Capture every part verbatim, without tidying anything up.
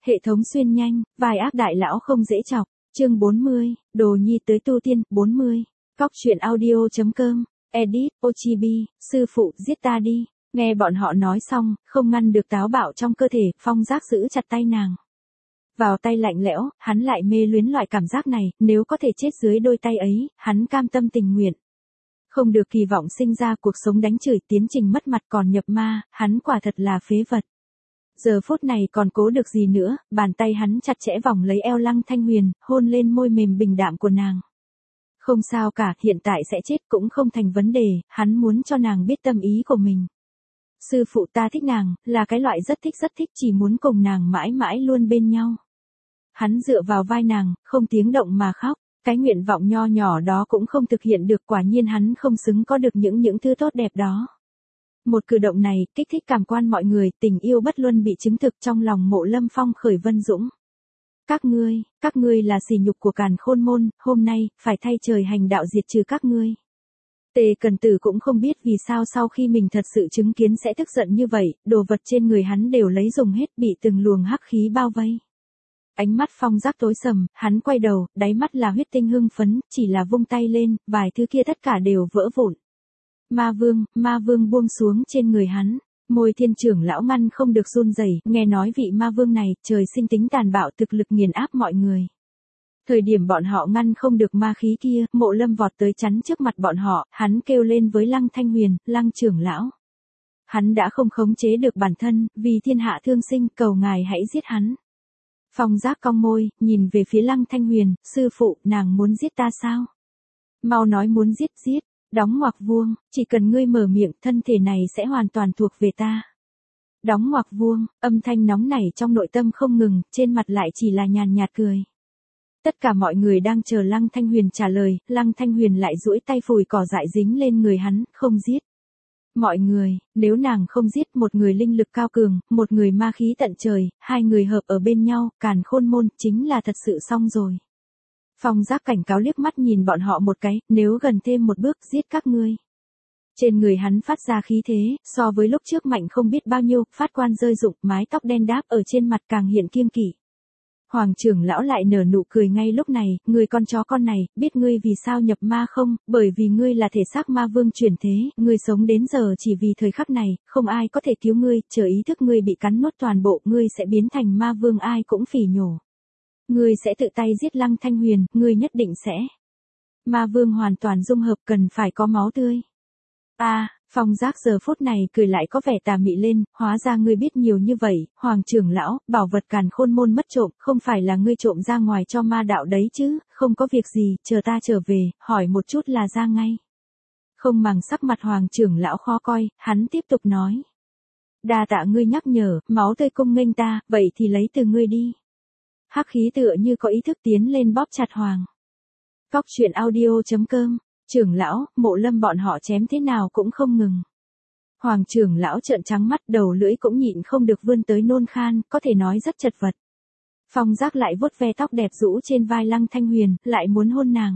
Hệ thống xuyên nhanh, vài ác đại lão không dễ chọc. Chương bốn mươi, Đồ Nhi tới tu tiên. bốn mươi. Cóc truyện audio.com. Edit, Ochibi, sư phụ, giết ta đi. Nghe bọn họ nói xong, không ngăn được táo bạo trong cơ thể, Phong Giác giữ chặt tay nàng. Vào tay lạnh lẽo, hắn lại mê luyến loại cảm giác này, nếu có thể chết dưới đôi tay ấy, hắn cam tâm tình nguyện. Không được kỳ vọng sinh ra cuộc sống đánh chửi, tiến trình mất mặt còn nhập ma, hắn quả thật là phế vật. Giờ phút này còn cố được gì nữa, bàn tay hắn chặt chẽ vòng lấy eo Lăng Thanh Huyền, hôn lên môi mềm bình đạm của nàng. Không sao cả, hiện tại sẽ chết cũng không thành vấn đề, hắn muốn cho nàng biết tâm ý của mình. Sư phụ, ta thích nàng, là cái loại rất thích rất thích, chỉ muốn cùng nàng mãi mãi luôn bên nhau. Hắn dựa vào vai nàng, không tiếng động mà khóc, cái nguyện vọng nho nhỏ đó cũng không thực hiện được, quả nhiên hắn không xứng có được những những thứ tốt đẹp đó. Một cử động này, kích thích cảm quan mọi người, tình yêu bất luân bị chứng thực trong lòng Mộ Lâm Phong khởi vân dũng. Các ngươi, các ngươi là sỉ nhục của Càn Khôn môn, hôm nay, phải thay trời hành đạo diệt trừ các ngươi. Tề Cần Tử cũng không biết vì sao sau khi mình thật sự chứng kiến sẽ tức giận như vậy, đồ vật trên người hắn đều lấy dùng hết, bị từng luồng hắc khí bao vây. Ánh mắt Phong Giác tối sầm, hắn quay đầu, đáy mắt là huyết tinh hưng phấn, chỉ là vung tay lên, vài thứ kia tất cả đều vỡ vụn. Ma Vương, Ma Vương buông xuống trên người hắn, môi Thiên trưởng lão ngăn không được run rẩy, nghe nói vị Ma Vương này, trời sinh tính tàn bạo, thực lực nghiền áp mọi người. Thời điểm bọn họ ngăn không được ma khí kia, Mộ Lâm vọt tới chắn trước mặt bọn họ, hắn kêu lên với Lăng Thanh Huyền, Lăng trưởng lão. Hắn đã không khống chế được bản thân, vì thiên hạ thương sinh, cầu ngài hãy giết hắn. Phong Giác cong môi, nhìn về phía Lăng Thanh Huyền, sư phụ, nàng muốn giết ta sao? Mau nói muốn giết, giết, đóng ngoặc vuông, chỉ cần ngươi mở miệng, thân thể này sẽ hoàn toàn thuộc về ta. Đóng ngoặc vuông, âm thanh nóng nảy trong nội tâm không ngừng, trên mặt lại chỉ là nhàn nhạt cười. Tất cả mọi người đang chờ Lăng Thanh Huyền trả lời, Lăng Thanh Huyền lại duỗi tay phủi cỏ dại dính lên người hắn, không giết. Mọi người, nếu nàng không giết, một người linh lực cao cường, một người ma khí tận trời, hai người hợp ở bên nhau, Càn Khôn môn, chính là thật sự xong rồi. Phong Giác cảnh cáo liếc mắt nhìn bọn họ một cái, nếu gần thêm một bước, giết các ngươi. Trên người hắn phát ra khí thế, so với lúc trước mạnh không biết bao nhiêu, phát quan rơi rụng, mái tóc đen đáp ở trên mặt càng hiện kiêng kỵ. Hoàng trưởng lão lại nở nụ cười ngay lúc này, người con chó con này, biết ngươi vì sao nhập ma không, bởi vì ngươi là thể xác ma vương chuyển thế, ngươi sống đến giờ chỉ vì thời khắc này, không ai có thể cứu ngươi, chờ ý thức ngươi bị cắn nuốt toàn bộ, ngươi sẽ biến thành ma vương, ai cũng phỉ nhổ. Ngươi sẽ tự tay giết Lăng Thanh Huyền, ngươi nhất định sẽ. Ma vương hoàn toàn dung hợp, cần phải có máu tươi. A, à, Phong Giác giờ phút này cười lại có vẻ tà mị lên, hóa ra ngươi biết nhiều như vậy, Hoàng trưởng lão, bảo vật Càn Khôn môn mất trộm, không phải là ngươi trộm ra ngoài cho ma đạo đấy chứ, không có việc gì, chờ ta trở về, hỏi một chút là ra ngay. Không màng sắc mặt Hoàng trưởng lão khó coi, hắn tiếp tục nói. Đa tạ ngươi nhắc nhở, máu tươi cung nghênh ta, vậy thì lấy từ ngươi đi. Hắc khí tựa như có ý thức tiến lên bóp chặt Hoàng. Cóc truyện audio.com. Trưởng lão, Mộ Lâm bọn họ chém thế nào cũng không ngừng. Hoàng trưởng lão trợn trắng mắt, đầu lưỡi cũng nhịn không được vươn tới nôn khan, có thể nói rất chật vật. Phong Giác lại vuốt ve tóc đẹp rũ trên vai Lăng Thanh Huyền, lại muốn hôn nàng.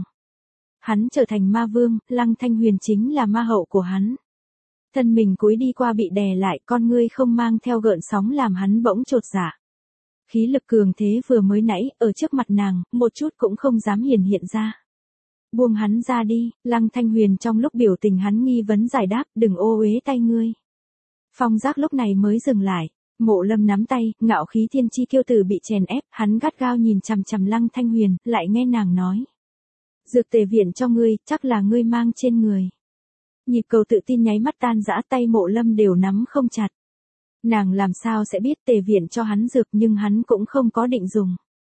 Hắn trở thành ma vương, Lăng Thanh Huyền chính là ma hậu của hắn. Thân mình cúi đi qua bị đè lại, con ngươi không mang theo gợn sóng làm hắn bỗng chột dạ. Khí lực cường thế vừa mới nãy, ở trước mặt nàng, một chút cũng không dám hiển hiện ra. Buông hắn ra đi, Lăng Thanh Huyền trong lúc biểu tình hắn nghi vấn giải đáp, đừng ô uế tay ngươi. Phong Giác lúc này mới dừng lại, Mộ Lâm nắm tay, ngạo khí thiên chi kiêu tử bị chèn ép, hắn gắt gao nhìn chằm chằm Lăng Thanh Huyền, lại nghe nàng nói. Dược tề viện cho ngươi, chắc là ngươi mang trên người. Nhịp cầu tự tin nháy mắt tan rã, tay Mộ Lâm đều nắm không chặt. Nàng làm sao sẽ biết tề viện cho hắn dược, nhưng hắn cũng không có định dùng.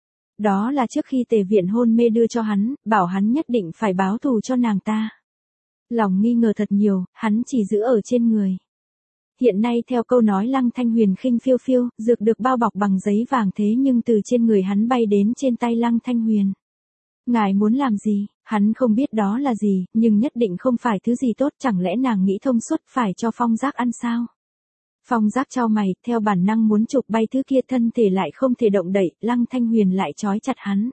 Đó là trước khi tề viện hôn mê đưa cho hắn, bảo hắn nhất định phải báo thù cho nàng ta. Lòng nghi ngờ thật nhiều, hắn chỉ giữ ở trên người. Hiện nay theo câu nói Lăng Thanh Huyền khinh phiêu phiêu, dược được bao bọc bằng giấy vàng, thế nhưng từ trên người hắn bay đến trên tay Lăng Thanh Huyền. Ngài muốn làm gì, hắn không biết đó là gì, nhưng nhất định không phải thứ gì tốt, chẳng lẽ nàng nghĩ thông suốt phải cho Phong Giác ăn sao? Phong Giác chau mày, theo bản năng muốn chụp bay thứ kia, thân thể lại không thể động đậy, Lăng Thanh Huyền lại trói chặt hắn.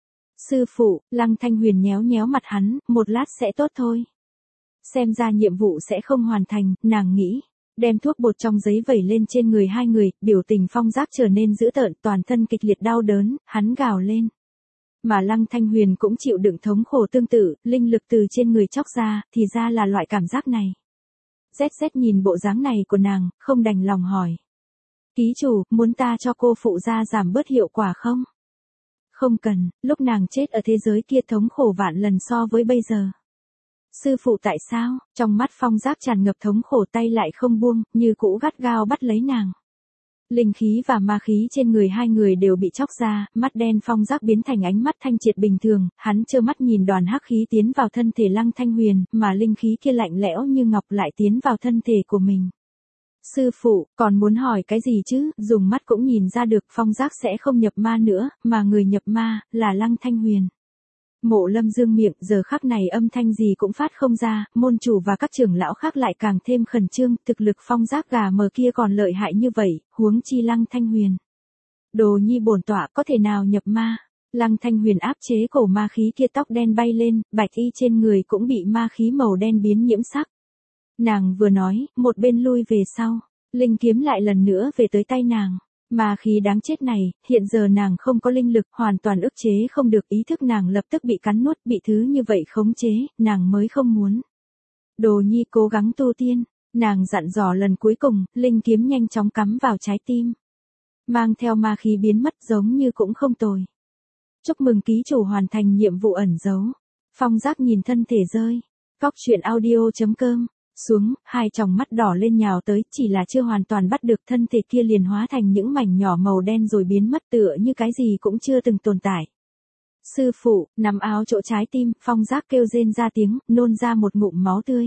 Sư phụ, Lăng Thanh Huyền nhéo nhéo mặt hắn, một lát sẽ tốt thôi. Xem ra nhiệm vụ sẽ không hoàn thành, nàng nghĩ. Đem thuốc bột trong giấy vẩy lên trên người hai người, biểu tình Phong Giác trở nên dữ tợn, toàn thân kịch liệt đau đớn, hắn gào lên. Mà Lăng Thanh Huyền cũng chịu đựng thống khổ tương tự, linh lực từ trên người chóc ra, thì ra là loại cảm giác này. Zét zét nhìn bộ dáng này của nàng, không đành lòng hỏi. Ký chủ, muốn ta cho cô phụ gia giảm bớt hiệu quả không? Không cần, lúc nàng chết ở thế giới kia thống khổ vạn lần so với bây giờ. Sư phụ tại sao? Trong mắt Phong Giác tràn ngập thống khổ, tay lại không buông, như cũ gắt gao bắt lấy nàng. Linh khí và ma khí trên người hai người đều bị chóc ra, mắt đen Phong Giác biến thành ánh mắt thanh triệt bình thường, hắn trơ mắt nhìn đoàn hắc khí tiến vào thân thể Lăng Thanh Huyền, mà linh khí kia lạnh lẽo như ngọc lại tiến vào thân thể của mình. Sư phụ, còn muốn hỏi cái gì chứ, dùng mắt cũng nhìn ra được Phong Giác sẽ không nhập ma nữa, mà người nhập ma, là Lăng Thanh Huyền. Mộ Lâm Dương miệng, giờ khắc này âm thanh gì cũng phát không ra, môn chủ và các trưởng lão khác lại càng thêm khẩn trương, thực lực Phong Giác gà mờ kia còn lợi hại như vậy, huống chi Lăng Thanh Huyền. Đồ nhi bổn tọa có thể nào nhập ma? Lăng Thanh Huyền áp chế cổ ma khí kia, tóc đen bay lên, bạch y trên người cũng bị ma khí màu đen biến nhiễm sắc. Nàng vừa nói, một bên lui về sau, linh kiếm lại lần nữa về tới tay nàng. Ma khí đáng chết này, hiện giờ nàng không có linh lực, hoàn toàn ức chế không được, ý thức nàng lập tức bị cắn nuốt, bị thứ như vậy khống chế, nàng mới không muốn. Đồ nhi cố gắng tu tiên, nàng dặn dò lần cuối cùng, linh kiếm nhanh chóng cắm vào trái tim. Mang theo ma khí biến mất giống như cũng không tồi. Chúc mừng ký chủ hoàn thành nhiệm vụ ẩn giấu. Phong Giác nhìn thân thể rơi. Cóc truyện audio chấm com xuống, hai tròng mắt đỏ lên nhào tới, chỉ là chưa hoàn toàn bắt được, thân thể kia liền hóa thành những mảnh nhỏ màu đen rồi biến mất, tựa như cái gì cũng chưa từng tồn tại. Sư phụ, nắm áo chỗ trái tim, Phong Giác kêu rên ra tiếng, nôn ra một ngụm máu tươi.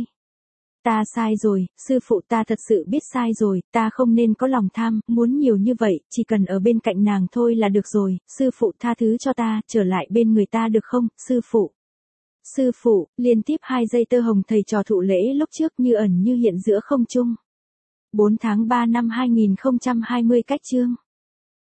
Ta sai rồi, sư phụ, ta thật sự biết sai rồi, ta không nên có lòng tham, muốn nhiều như vậy, chỉ cần ở bên cạnh nàng thôi là được rồi, sư phụ tha thứ cho ta, trở lại bên người ta được không, sư phụ. Sư phụ, liên tiếp hai giây tơ hồng thầy trò thụ lễ lúc trước như ẩn như hiện giữa không trung. bốn tháng ba năm hai nghìn không trăm hai mươi cách chương.